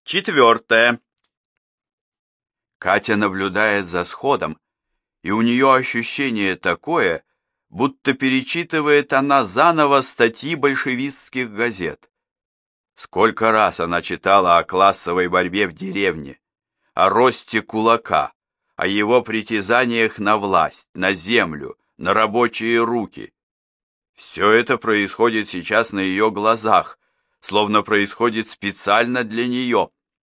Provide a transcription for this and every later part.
Четвертое. Катя наблюдает за сходом, и у нее ощущение такое, будто перечитывает она заново статьи большевистских газет. Сколько раз она читала о классовой борьбе в деревне, о росте кулака, о его притязаниях на власть, на землю, на рабочие руки. Все это происходит сейчас на ее глазах, словно происходит специально для нее.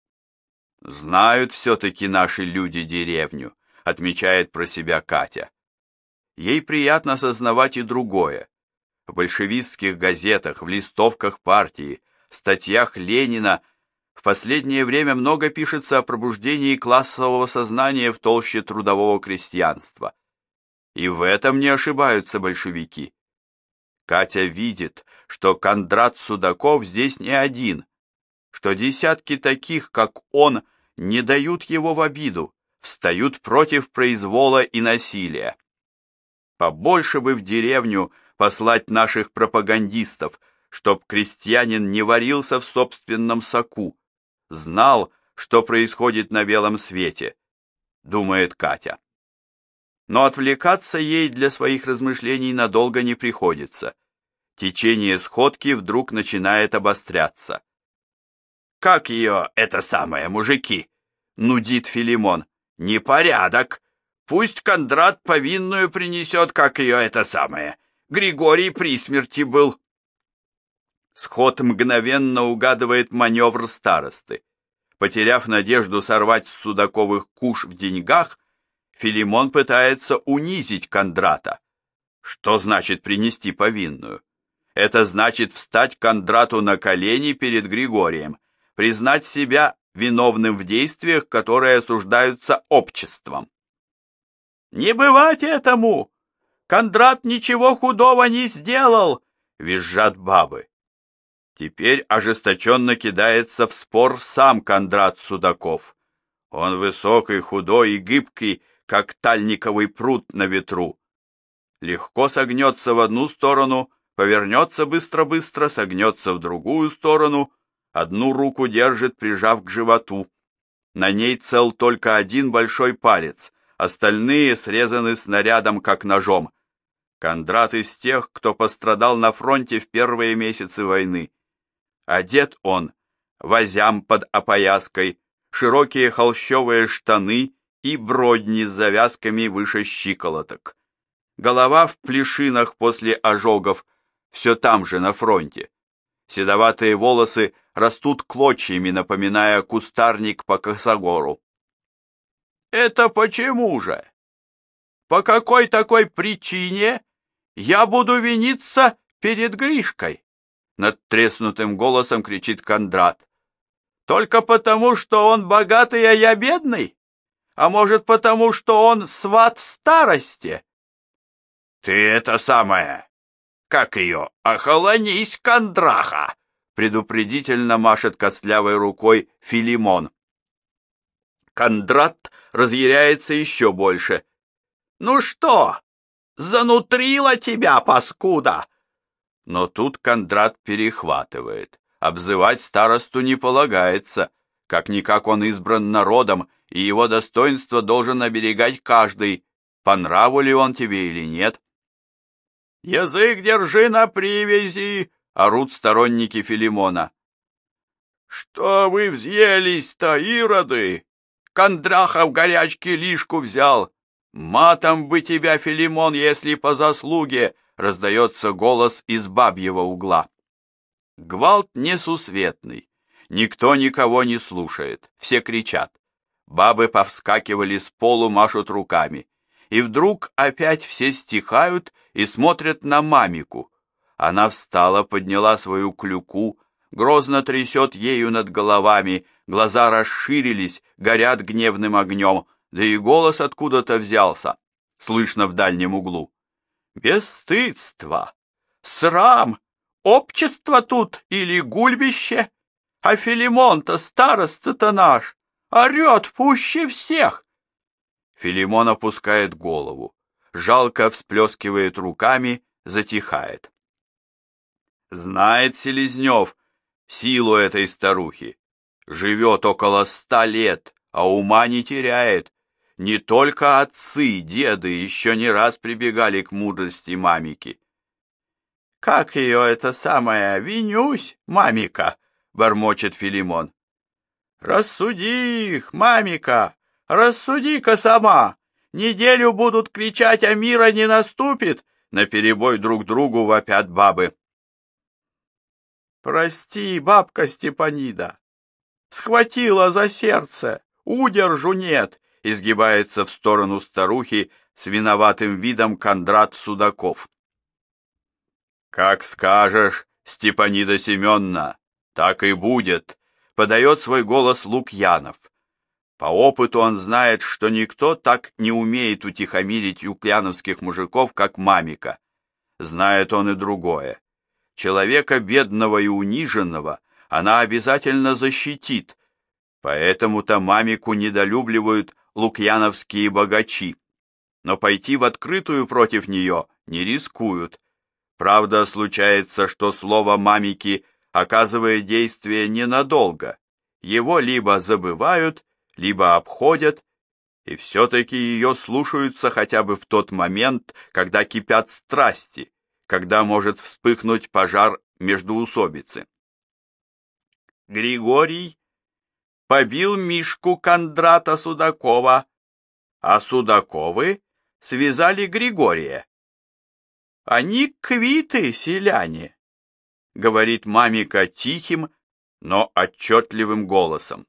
«Знают все-таки наши люди деревню», — отмечает про себя Катя. Ей приятно сознавать и другое. В большевистских газетах, в листовках партии, в статьях Ленина в последнее время много пишется о пробуждении классового сознания в толще трудового крестьянства. И в этом не ошибаются большевики. Катя видит, что Кондрат Судаков здесь не один, что десятки таких, как он, не дают его в обиду, встают против произвола и насилия. Побольше бы в деревню послать наших пропагандистов, чтоб крестьянин не варился в собственном соку, знал, что происходит на белом свете, думает Катя. Но отвлекаться ей для своих размышлений надолго не приходится. Течение сходки вдруг начинает обостряться. «Как ее, это самое, мужики?» — нудит Филимон. «Непорядок! Пусть Кондрат повинную принесет, как ее, это самое. Григорий при смерти был». Сход мгновенно угадывает маневр старосты. Потеряв надежду сорвать с Судаковых куш в деньгах, Филимон пытается унизить Кондрата. Что значит принести повинную? Это значит встать Кондрату на колени перед Григорием, признать себя виновным в действиях, которые осуждаются обществом. «Не бывать этому! Кондрат ничего худого не сделал!» — визжат бабы. Теперь ожесточенно кидается в спор сам Кондрат Судаков. Он высокий, худой и гибкий, как тальниковый пруд на ветру. Легко согнется в одну сторону, повернется быстро-быстро, согнется в другую сторону, одну руку держит, прижав к животу. На ней цел только один большой палец, остальные срезаны снарядом, как ножом. Кондрат из тех, кто пострадал на фронте в первые месяцы войны. Одет он в азям под опояской, широкие холщовые штаны и бродни с завязками выше щиколоток. Голова в плешинах после ожогов, все там же на фронте. Седоватые волосы растут клочьями, напоминая кустарник по косогору. «Это почему же? По какой такой причине я буду виниться перед Гришкой?» Над треснутым голосом кричит Кондрат. «Только потому, что он богатый, а я бедный? А может, потому, что он сват старости?» «Ты это самое, как ее, охолонись, Кондраха!» предупредительно машет костлявой рукой Филимон. Кондрат разъяряется еще больше. «Ну что, занутрила тебя, паскуда?» Но тут Кондрат перехватывает. Обзывать старосту не полагается. Как-никак он избран народом, и его достоинство должен оберегать каждый, по нраву ли он тебе или нет. «Язык держи на привязи!» — орут сторонники Филимона. «Что вы взъелись-то, ироды? Кондраха в горячке лишку взял. Матом бы тебя, Филимон, если по заслуге!» — раздается голос из бабьего угла. Гвалт несусветный. Никто никого не слушает. Все кричат. Бабы повскакивали с полу, машут руками. И вдруг опять все стихают и смотрят на мамику. Она встала, подняла свою клюку, грозно трясет ею над головами, глаза расширились, горят гневным огнем, да и голос откуда-то взялся, слышно в дальнем углу. «Бесстыдство! Срам! Общество тут или гульбище? А Филимон-то, староста-то наш, орет пуще всех!» Филимон опускает голову, жалко всплескивает руками, затихает. Знает Селезнев силу этой старухи. живет около 100 лет, а ума не теряет. Не только отцы, деды еще не раз прибегали к мудрости мамики. «Как ее это самое, винюсь, мамика?» — бормочет Филимон. «Рассуди их, мамика, рассуди-ка сама! Неделю будут кричать, а мира не наступит!» — наперебой друг другу вопят бабы. «Прости, бабка Степанида, схватила за сердце, удержу нет!» — изгибается в сторону старухи с виноватым видом Кондрат Судаков. «Как скажешь, Степанида Семеновна, так и будет», — подает свой голос Лукьянов. По опыту он знает, что никто так не умеет утихомирить лукьяновских мужиков, как мамика. Знает он и другое. Человека бедного и униженного она обязательно защитит, поэтому-то мамику недолюбливают лукьяновские богачи. Но пойти в открытую против нее не рискуют. Правда, случается, что слово мамики оказывает действие ненадолго. Его либо забывают, либо обходят, и все-таки ее слушаются хотя бы в тот момент, когда кипят страсти, когда может вспыхнуть пожар междоусобицы. Григорий побил Мишку Кондрата Судакова, а Судаковы связали Григория. «Они квиты, селяне», — говорит мамика тихим, но отчетливым голосом.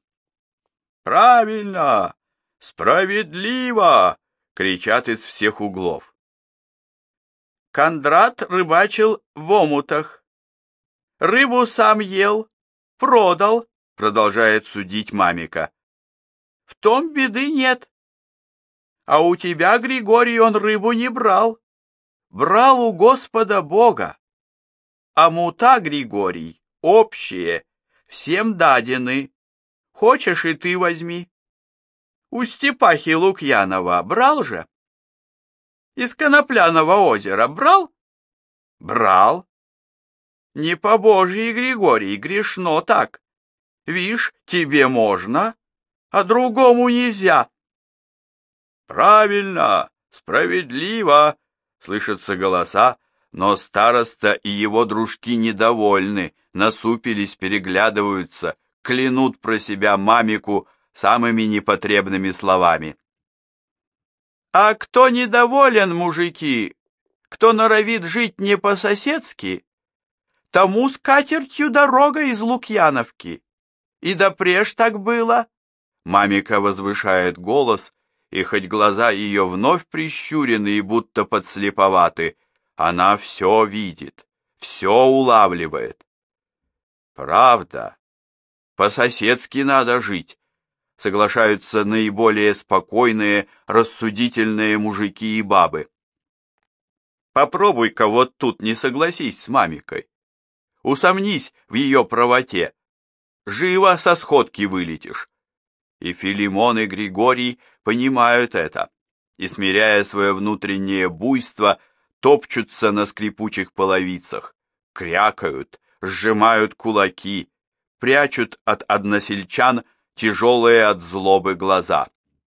«Правильно! Справедливо!» — кричат из всех углов. Кондрат рыбачил в омутах. Рыбу сам ел, продал, продолжает судить мамика. В том беды нет. А у тебя, Григорий, он рыбу не брал. Брал у Господа Бога. А мута, Григорий, общие, всем дадены. Хочешь, и ты возьми. У Степахи Лукьянова брал же? Из Конопляного озера брал? Брал. Не по Божьей, Григорий, грешно так. Вишь, тебе можно, а другому нельзя. Правильно, справедливо, слышатся голоса, но староста и его дружки недовольны, насупились, переглядываются, клянут про себя мамику самыми непотребными словами. А кто недоволен, мужики, кто норовит жить не по-соседски, тому скатертью дорога из Лукьяновки. И допреж так было. Мамика возвышает голос, и хоть глаза ее вновь прищурены и будто подслеповаты, она все видит, все улавливает. Правда, по-соседски надо жить, соглашаются наиболее спокойные, рассудительные мужики и бабы. Попробуй-ка вот тут не согласись с мамикой. Усомнись в ее правоте. Живо со сходки вылетишь. И Филимон, и Григорий понимают это, и, смиряя свое внутреннее буйство, топчутся на скрипучих половицах, крякают, сжимают кулаки, прячут от односельчан тяжелые от злобы глаза.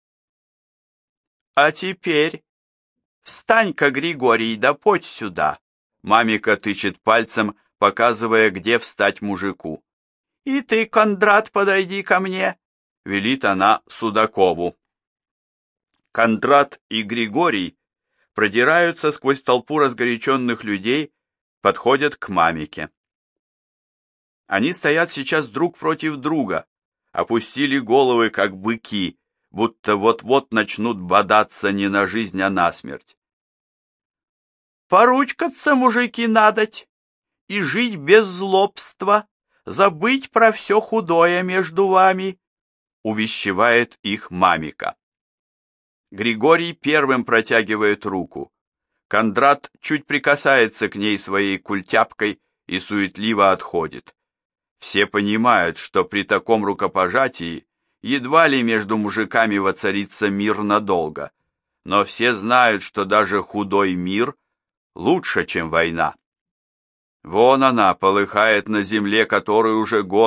«А теперь встань-ка, Григорий, да подь сюда!» Мамика тычет пальцем, показывая, где встать мужику. «И ты, Кондрат, подойди ко мне!» — велит она Судакову. Кондрат и Григорий продираются сквозь толпу разгоряченных людей, подходят к мамике. Они стоят сейчас друг против друга, опустили головы, как быки, будто вот-вот начнут бодаться не на жизнь, а на смерть. «Поручкаться, мужики, надоть, и жить без злобства, забыть про все худое между вами», — увещевает их мамика. Григорий первым протягивает руку. Кондрат чуть прикасается к ней своей культяпкой и суетливо отходит. Все понимают, что при таком рукопожатии едва ли между мужиками воцарится мир надолго, но все знают, что даже худой мир лучше, чем война. Вон она полыхает на земле, которой уже год,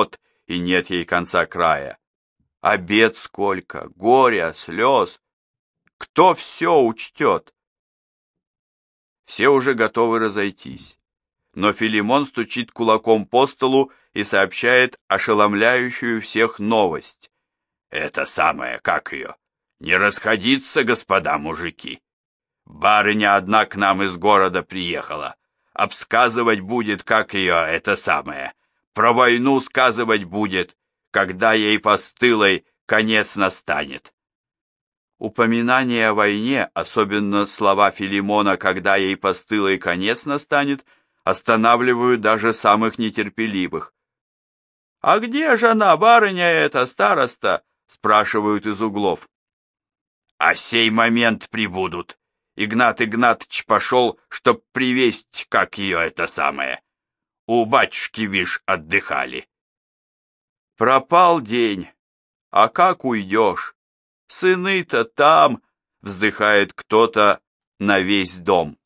и нет ей конца края. А бед сколько, горя, слез. Кто все учтет? Все уже готовы разойтись, но Филимон стучит кулаком по столу и сообщает ошеломляющую всех новость. Это самое, как ее? Не расходиться, господа мужики. Барыня одна к нам из города приехала. Обсказывать будет, как ее, это самое. Про войну сказывать будет, когда ей постылой конец настанет. Упоминание о войне, особенно слова Филимона, когда ей постылой конец настанет, останавливают даже самых нетерпеливых. «А где же она, барыня эта, староста?» — спрашивают из углов. «А сей момент прибудут. Игнат Игнатыч пошел, чтоб привесть, как ее это самое. У батюшки, вишь, отдыхали». «Пропал день. А как уйдешь? Сыны-то там!» — вздыхает кто-то на весь дом.